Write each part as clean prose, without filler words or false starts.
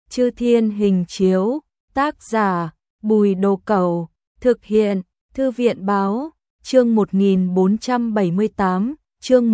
Chư Thiên Hình Chiếu, tác giả Bùi Đồ Cẩu, thực hiện Thư viện Báo, chương 1478, chương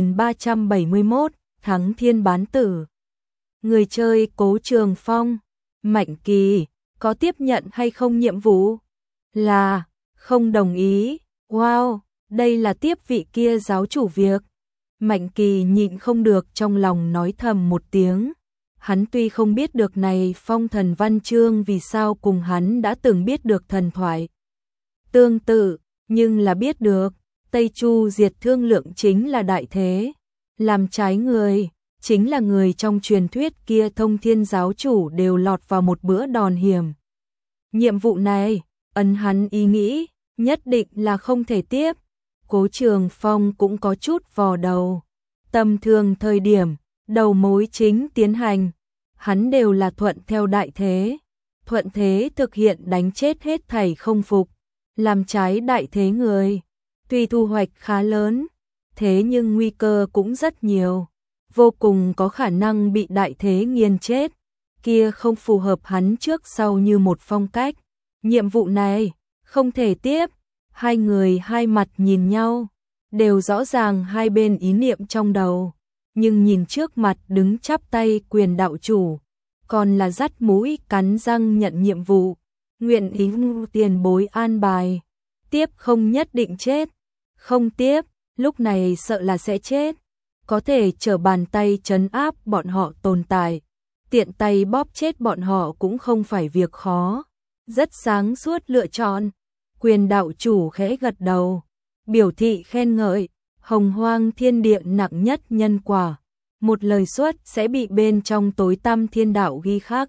1371, Thắng Thiên Bán Tử. Người chơi Cố Trường Phong, Mạnh Kỳ, có tiếp nhận hay không nhiệm vụ? Là, không đồng ý. Wow, đây là tiếp vị kia giáo chủ việc. Mạnh Kỳ nhịn không được trong lòng nói thầm một tiếng. Hắn tuy không biết được này Phong Thần Văn Chương vì sao cùng hắn đã từng biết được thần thoại tương tự, nhưng là biết được, Tây Chu diệt Thương Lượng chính là đại thế. Làm trái người, chính là người trong truyền thuyết kia Thông Thiên giáo chủ đều lọt vào một bữa đòn hiểm. Nhiệm vụ này, ấn hắn ý nghĩ, nhất định là không thể tiếp. Cố Trường Phong cũng có chút vò đầu. Tầm thường thời điểm, đầu mối chính tiến hành, hắn đều là thuận theo đại thế. Thuận thế thực hiện đánh chết hết thảy không phục. Làm trái đại thế người, tuy thu hoạch khá lớn, thế nhưng nguy cơ cũng rất nhiều. Vô cùng có khả năng bị đại thế nghiền chết. Kia không phù hợp hắn trước sau như một phong cách. Nhiệm vụ này, không thể tiếp. Hai người hai mặt nhìn nhau, đều rõ ràng hai bên ý niệm trong đầu. Nhưng nhìn trước mặt đứng chắp tay Quyền đạo chủ, còn là dắt mũi cắn răng nhận nhiệm vụ. Nguyện ý tiền bối an bài. Tiếp không nhất định chết. Không tiếp, lúc này sợ là sẽ chết. Có thể trở bàn tay trấn áp bọn họ tồn tại. Tiện tay bóp chết bọn họ cũng không phải việc khó. Rất sáng suốt lựa chọn. Quyền đạo chủ khẽ gật đầu, biểu thị khen ngợi. Hồng Hoang thiên địa nặng nhất nhân quả. Một lời xuất sẽ bị bên trong tối tăm thiên đạo ghi khắc.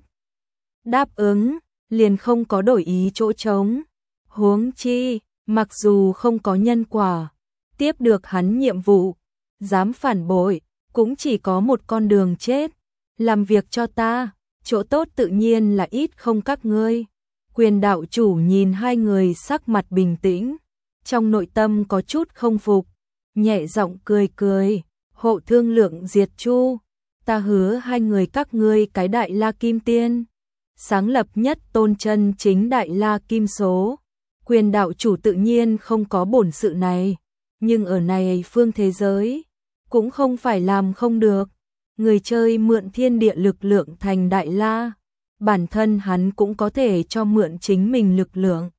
Đáp ứng, liền không có đổi ý chỗ trống. Huống chi, mặc dù không có nhân quả, tiếp được hắn nhiệm vụ, dám phản bội, cũng chỉ có một con đường chết. Làm việc cho ta, chỗ tốt tự nhiên là ít không các ngươi. Quyền đạo chủ nhìn hai người sắc mặt bình tĩnh, trong nội tâm có chút không phục, nhẹ giọng cười cười. Hộ Thương Lượng diệt Chu, ta hứa hai người các ngươi cái Đại La Kim Tiên, sáng lập nhất tôn chân chính Đại La Kim số. Quyền đạo chủ tự nhiên không có bổn sự này, nhưng ở này phương thế giới, cũng không phải làm không được. Người chơi mượn thiên địa lực lượng thành Đại La, bản thân hắn cũng có thể cho mượn chính mình lực lượng,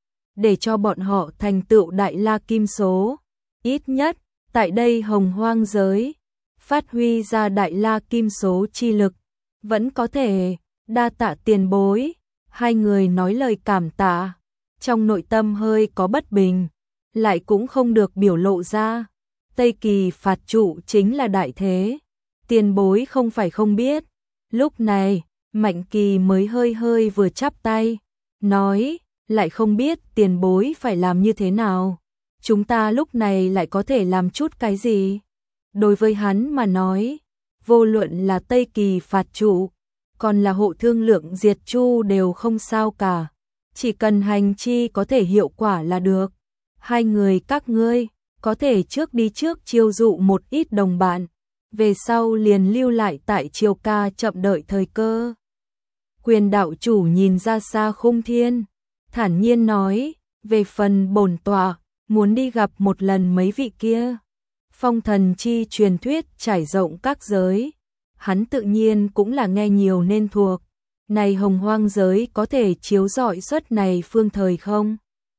để cho bọn họ thành tựu Đại La Kim số. Ít nhất, tại đây Hồng Hoang giới, phát huy ra Đại La Kim số chi lực, vẫn có thể. Đa tạ tiền bối. Hai người nói lời cảm tạ, trong nội tâm hơi có bất bình, lại cũng không được biểu lộ ra. Tây Kỳ phạt trụ chính là đại thế, tiền bối không phải không biết. Lúc này, Mạnh Kỳ mới hơi vừa chắp tay, nói, lại không biết tiền bối phải làm như thế nào. Chúng ta lúc này lại có thể làm chút cái gì? Đối với hắn mà nói, vô luận là Tây Kỳ phạt trụ, còn là Hộ Thương Lượng diệt Chu đều không sao cả. Chỉ cần hành chi có thể hiệu quả là được. Hai người các ngươi, có thể trước đi trước chiêu dụ một ít đồng bạn, về sau liền lưu lại tại Triều Ca chậm đợi thời cơ. Quyền đạo chủ nhìn ra xa khung thiên, thản nhiên nói, về phần bổn tọa, muốn đi gặp một lần mấy vị kia. Phong thần chi truyền thuyết trải rộng các giới, hắn tự nhiên cũng là nghe nhiều nên thuộc. Này Hồng Hoang giới có thể chiếu rọi suất này phương thời không?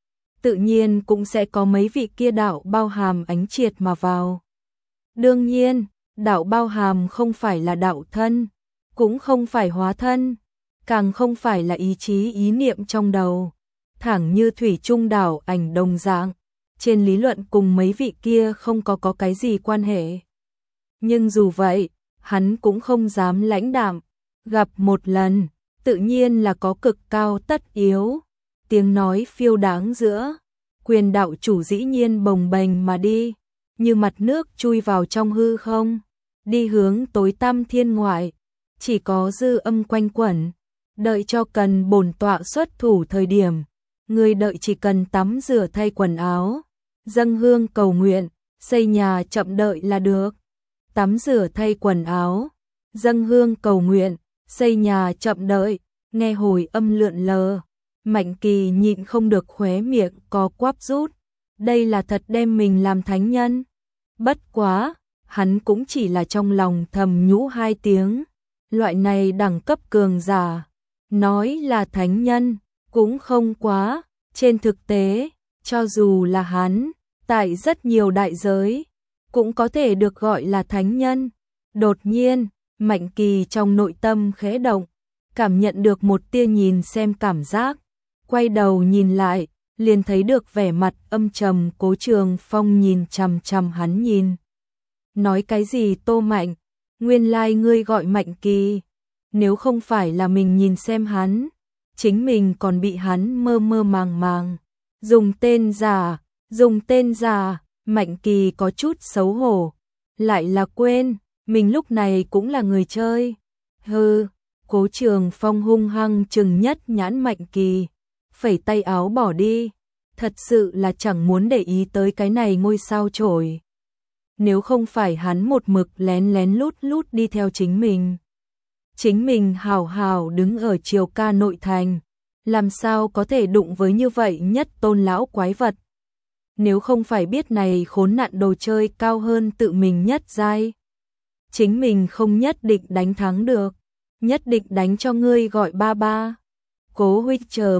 Tự nhiên cũng sẽ có mấy vị kia đạo bao hàm ánh triệt mà vào. Đương nhiên, đạo bao hàm không phải là đạo thân, cũng không phải hóa thân, càng không phải là ý chí ý niệm trong đầu. Thẳng như thủy trung đạo ảnh đồng dạng, trên lý luận cùng mấy vị kia không có cái gì quan hệ. Nhưng dù vậy, hắn cũng không dám lãnh đạm, gặp một lần, tự nhiên là có cực cao tất yếu. Tiếng nói phiêu đáng giữa, Quyền đạo chủ dĩ nhiên bồng bềnh mà đi, như mặt nước chui vào trong hư không, đi hướng tối tăm thiên ngoại, chỉ có dư âm quanh quẩn, đợi cho cần bổn tọa xuất thủ thời điểm, người đợi chỉ cần tắm rửa thay quần áo, dâng hương cầu nguyện, xây nhà chậm đợi là được. Tắm rửa thay quần áo, dâng hương cầu nguyện, Xây nhà chậm đợi, nghe hồi âm lượn lờ. Mạnh Kỳ nhịn không được khóe miệng co quắp rút. Đây là thật đem mình làm thánh nhân. Bất quá, hắn cũng chỉ là trong lòng thầm nhũ hai tiếng. Loại này đẳng cấp cường giả, nói là thánh nhân, cũng không quá. Trên thực tế, cho dù là hắn, tại rất nhiều đại giới, cũng có thể được gọi là thánh nhân. Đột nhiên, Mạnh Kỳ trong nội tâm khẽ động, cảm nhận được một tia nhìn xem cảm giác. Quay đầu nhìn lại, liền thấy được vẻ mặt âm trầm Cố Trường Phong nhìn chằm chằm hắn nhìn. Nói cái gì Tô Mạnh? Nguyên lai ngươi gọi Mạnh Kỳ. Nếu không phải là mình nhìn xem hắn, chính mình còn bị hắn mơ mơ màng màng. Dùng tên giả, Mạnh Kỳ có chút xấu hổ. Lại là quên, mình lúc này cũng là người chơi. Hừ, Cố Trường Phong hung hăng trừng nhất nhãn Mạnh Kỳ, phẩy tay áo bỏ đi. Thật sự là chẳng muốn để ý tới cái này ngôi sao chổi. Nếu không phải hắn một mực lén lén lút lút đi theo chính mình hào hào đứng ở Triều Ca nội thành, làm sao có thể đụng với như vậy nhất tôn lão quái vật. Nếu không phải biết này khốn nạn đồ chơi cao hơn tự mình nhất giai, chính mình không nhất định đánh thắng được, nhất định đánh cho ngươi gọi ba ba. Cố huynh chờ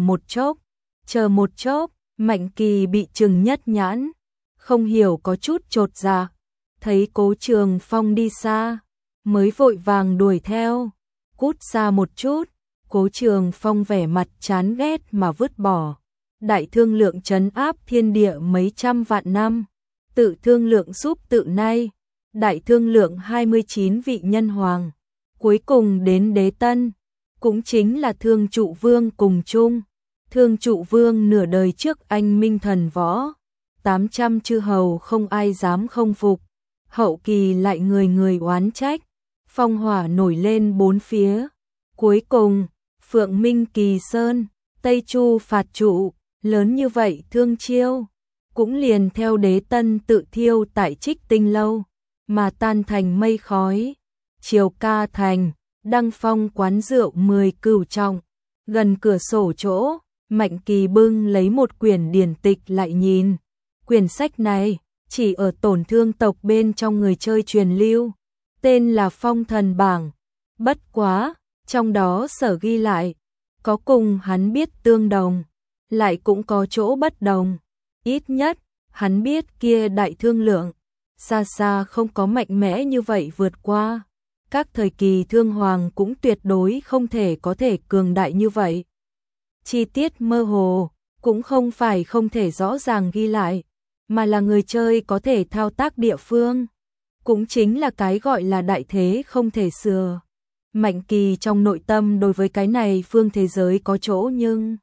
một chốc, Mạnh Kỳ bị trừng nhất nhãn, không hiểu có chút chột dạ, thấy Cố Trường Phong đi xa, mới vội vàng đuổi theo, cút xa một chút. Cố Trường Phong vẻ mặt chán ghét mà vứt bỏ. Đại thương lượng trấn áp thiên địa mấy trăm vạn năm, tự thương lượng giúp tự nay, đại thương lượng 29 vị nhân hoàng, cuối cùng đến đế tân, cũng chính là Thương Trụ Vương cùng chung. Thương Trụ Vương nửa đời trước anh minh thần võ, 800 chư hầu không ai dám không phục, hậu kỳ lại người người oán trách, phong hỏa nổi lên bốn phía. Cuối cùng, Phượng Minh Kỳ Sơn, Tây Chu phạt trụ, lớn như vậy thương chiêu, cũng liền theo đế tân tự thiêu tại Trích Tinh Lâu, mà tan thành mây khói. Triều Ca thành, Đăng Phong quán rượu 10 cửu trọng, gần cửa sổ chỗ, Mạnh Kỳ bưng lấy một quyển điển tịch lại nhìn. Quyển sách này chỉ ở tổn thương tộc bên trong người chơi truyền lưu, tên là Phong Thần Bảng. Bất quá, trong đó sở ghi lại, có cùng hắn biết tương đồng, lại cũng có chỗ bất đồng. Ít nhất, hắn biết kia đại thương lượng, xa xa không có mạnh mẽ như vậy vượt qua. Các thời kỳ thương hoàng cũng tuyệt đối không thể có thể cường đại như vậy. Chi tiết mơ hồ, cũng không phải không thể rõ ràng ghi lại, mà là người chơi có thể thao tác địa phương. Cũng chính là cái gọi là đại thế không thể sửa. Mạnh Kỳ trong nội tâm đối với cái này phương thế giới có chỗ nhưng...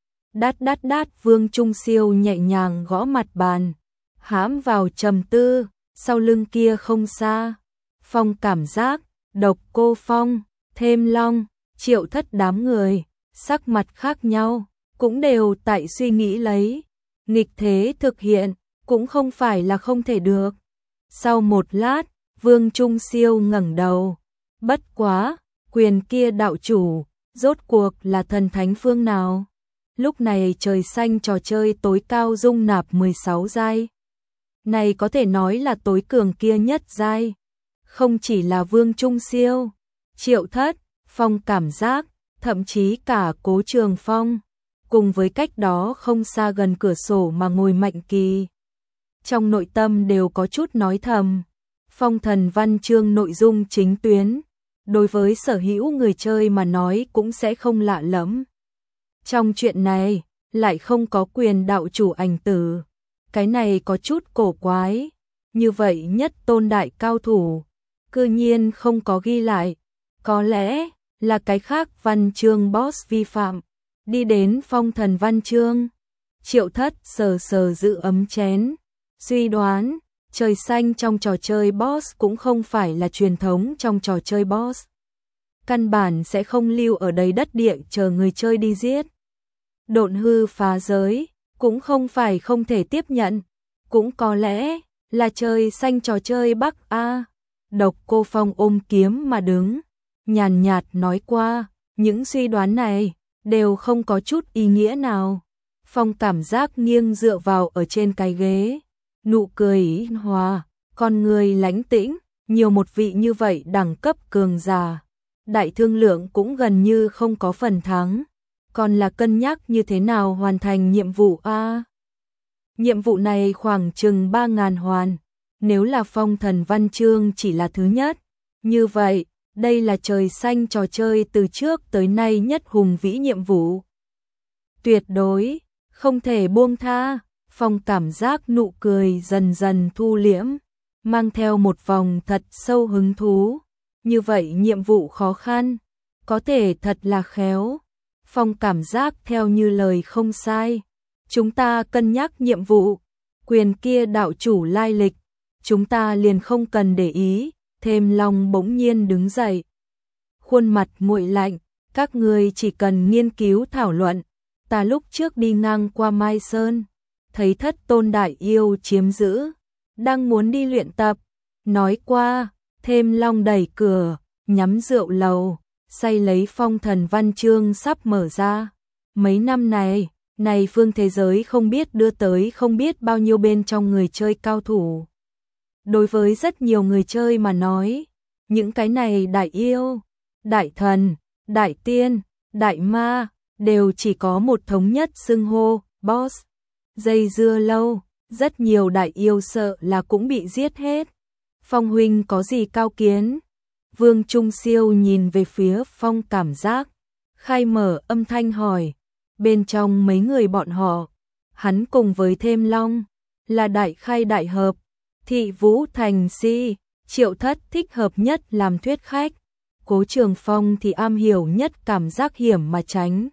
Đát, Vương Trung Siêu nhẹ nhàng gõ mặt bàn, hãm vào trầm tư, sau lưng kia không xa. Phong cảm giác, Độc Cô Phong, Thêm Long, Triệu Thất đám người, sắc mặt khác nhau, cũng đều tại suy nghĩ lấy. Nghịch thế thực hiện, cũng không phải là không thể được. Sau một lát, Vương Trung Siêu ngẩng đầu. Bất quá, quyền kia đạo chủ, rốt cuộc là thần thánh phương nào? Lúc này trời xanh trò chơi tối cao dung nạp 16 giai. Này có thể nói là tối cường kia nhất giai. Không chỉ là Vương Trung Siêu, Triệu Thất, Phong cảm giác, thậm chí cả Cố Trường Phong, cùng với cách đó không xa gần cửa sổ mà ngồi Mạnh Kỳ. Trong nội tâm đều có chút nói thầm, Phong Thần văn chương nội dung chính tuyến, đối với sở hữu người chơi mà nói cũng sẽ không lạ lẫm. Trong chuyện này, lại không có quyền đạo chủ ảnh tử, cái này có chút cổ quái, như vậy nhất tôn đại cao thủ, cư nhiên không có ghi lại, có lẽ là cái khác văn chương boss vi phạm, đi đến Phong Thần văn chương. Triệu Thất sờ sờ giữ ấm chén, suy đoán, trời xanh trong trò chơi boss cũng không phải là truyền thống trong trò chơi boss. Căn bản sẽ không lưu ở đầy đất địa chờ người chơi đi giết. Độn hư phá giới, cũng không phải không thể tiếp nhận, cũng có lẽ là trời xanh trò chơi Bắc A. Độc Cô Phong ôm kiếm mà đứng, nhàn nhạt nói qua, những suy đoán này đều không có chút ý nghĩa nào. Phong cảm giác nghiêng dựa vào ở trên cái ghế, nụ cười hòa, con người lãnh tĩnh, nhiều một vị như vậy đẳng cấp cường giả. Đại thương lượng cũng gần như không có phần thắng, còn là cân nhắc như thế nào hoàn thành nhiệm vụ a. Nhiệm vụ này khoảng chừng 3.000 hoàn, nếu là phong thần văn chương chỉ là thứ nhất, như vậy, đây là trời xanh trò chơi từ trước tới nay nhất hùng vĩ nhiệm vụ. Tuyệt đối, không thể buông tha, Phong cảm giác nụ cười dần dần thu liễm, mang theo một vòng thật sâu hứng thú. Như vậy nhiệm vụ khó khăn, có thể thật là khéo. Phong cảm giác theo như lời không sai. Chúng ta cân nhắc nhiệm vụ, quyền kia đạo chủ lai lịch, chúng ta liền không cần để ý. Thêm Long bỗng nhiên đứng dậy, khuôn mặt nguội lạnh, các ngươi chỉ cần nghiên cứu thảo luận. Ta lúc trước đi ngang qua Mai Sơn, thấy Thất Tôn đại yêu chiếm giữ, đang muốn đi luyện tập. Nói qua, Thêm Long đẩy cửa, nhắm rượu lầu, say lấy phong thần văn chương sắp mở ra. Mấy năm này phương thế giới không biết đưa tới không biết bao nhiêu bên trong người chơi cao thủ. Đối với rất nhiều người chơi mà nói, những cái này đại yêu, đại thần, đại tiên, đại ma, đều chỉ có một thống nhất xưng hô, boss. Dây dưa lâu, rất nhiều đại yêu sợ là cũng bị giết hết. Phong huynh có gì cao kiến? Vương Trung Siêu nhìn về phía Phong cảm giác, khai mở âm thanh hỏi. Bên trong mấy người bọn họ, hắn cùng với Thêm Long, là đại khai đại hợp. Thị Vũ Thành Si, Triệu Thất thích hợp nhất làm thuyết khách. Cố Trường Phong thì am hiểu nhất cảm giác hiểm mà tránh.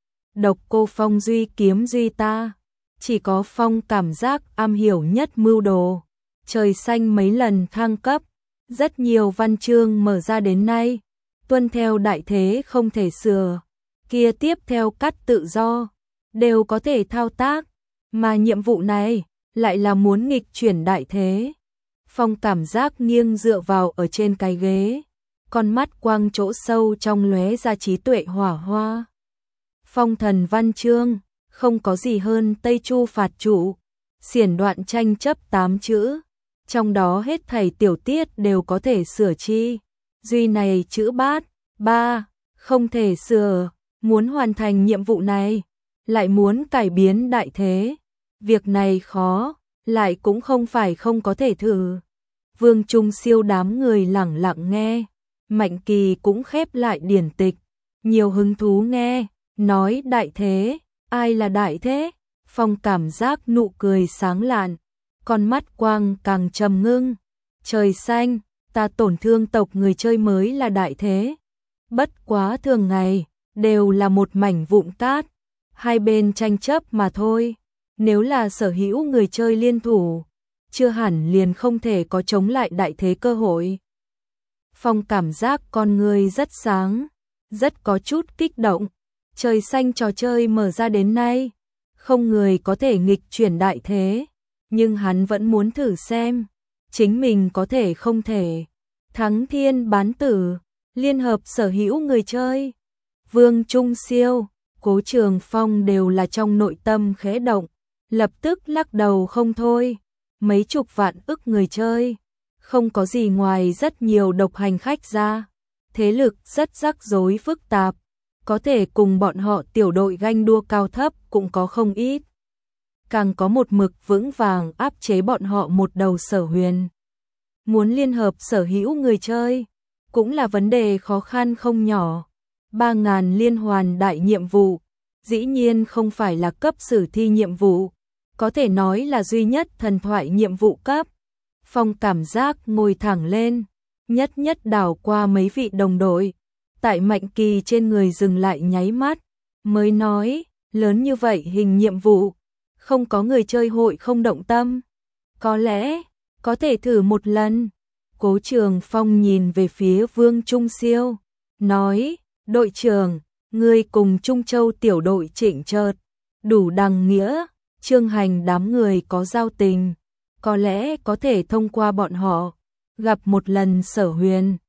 Độc Cô Phong duy kiếm duy ta. Chỉ có Phong cảm giác am hiểu nhất mưu đồ. Trời xanh mấy lần thăng cấp, rất nhiều văn chương mở ra đến nay, tuân theo đại thế không thể sửa. Kia tiếp theo cắt tự do, đều có thể thao tác. Mà nhiệm vụ này lại là muốn nghịch chuyển đại thế. Phong cảm giác nghiêng dựa vào ở trên cái ghế, con mắt quang chỗ sâu trong lóe ra trí tuệ hỏa hoa. Phong thần văn chương, không có gì hơn Tây Chu phạt chủ, xiển đoạn tranh chấp 8 chữ, trong đó hết thảy tiểu tiết đều có thể sửa chi, duy này chữ bát, 3, không thể sửa. Muốn hoàn thành nhiệm vụ này, lại muốn cải biến đại thế. Việc này khó, lại cũng không phải không có thể thử. Vương Trung Siêu đám người lẳng lặng nghe, Mạnh Kỳ cũng khép lại điển tịch, nhiều hứng thú nghe, nói đại thế, ai là đại thế? Phong cảm giác nụ cười sáng lạn, con mắt quang càng trầm ngưng. Trời xanh, ta tổn thương tộc người chơi mới là đại thế. Bất quá thường ngày, đều là một mảnh vụn cát, hai bên tranh chấp mà thôi. Nếu là sở hữu người chơi liên thủ, chưa hẳn liền không thể có chống lại đại thế cơ hội. Phong cảm giác con người rất sáng, rất có chút kích động. Trời xanh trò chơi mở ra đến nay, không người có thể nghịch chuyển đại thế, nhưng hắn vẫn muốn thử xem, chính mình có thể không thể. Thắng thiên bán tử, liên hợp sở hữu người chơi. Vương Trung Siêu, Cố Trường Phong đều là trong nội tâm khẽ động, lập tức lắc đầu không thôi. Mấy chục vạn ức người chơi, không có gì ngoài rất nhiều độc hành khách ra. Thế lực rất rắc rối phức tạp, có thể cùng bọn họ tiểu đội ganh đua cao thấp cũng có không ít. Càng có một mực vững vàng áp chế bọn họ một đầu Sở Huyền. Muốn liên hợp sở hữu người chơi, cũng là vấn đề khó khăn không nhỏ. 3.000 liên hoàn đại nhiệm vụ, dĩ nhiên không phải là cấp sử thi nhiệm vụ, có thể nói là duy nhất thần thoại nhiệm vụ cấp. Phong cảm giác ngồi thẳng lên, nhất đảo qua mấy vị đồng đội, tại Mạnh Kỳ trên người dừng lại nháy mắt, mới nói, lớn như vậy hình nhiệm vụ, không có người chơi hội không động tâm. Có lẽ, có thể thử một lần. Cố Trường Phong nhìn về phía Vương Trung Siêu, nói, đội trưởng, ngươi cùng Trung Châu tiểu đội chỉnh chợt, đủ đằng nghĩa, Trương Hành đám người có giao tình, có lẽ có thể thông qua bọn họ, gặp một lần Sở Huyền.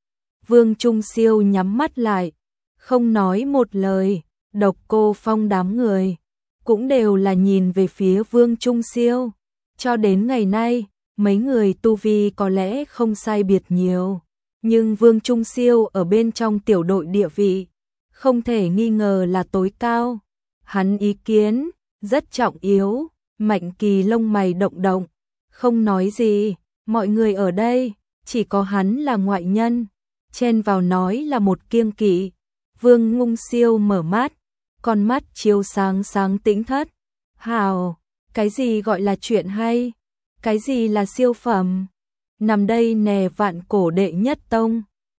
Vương Trung Siêu nhắm mắt lại, không nói một lời. Độc Cô Phong đám người cũng đều là nhìn về phía Vương Trung Siêu. Cho đến ngày nay, mấy người tu vi có lẽ không sai biệt nhiều, nhưng Vương Trung Siêu ở bên trong tiểu đội địa vị không thể nghi ngờ là tối cao. Hắn ý kiến rất trọng yếu. Mạnh Kỳ lông mày động động, không nói gì. Mọi người ở đây chỉ có hắn là ngoại nhân, chen vào nói là một kiêng kỵ. Vương Ngung Siêu mở mắt, con mắt chiếu sáng sáng tĩnh thất. Hào, cái gì gọi là chuyện hay? Cái gì là siêu phẩm? Nằm đây nè, vạn cổ đệ nhất tông,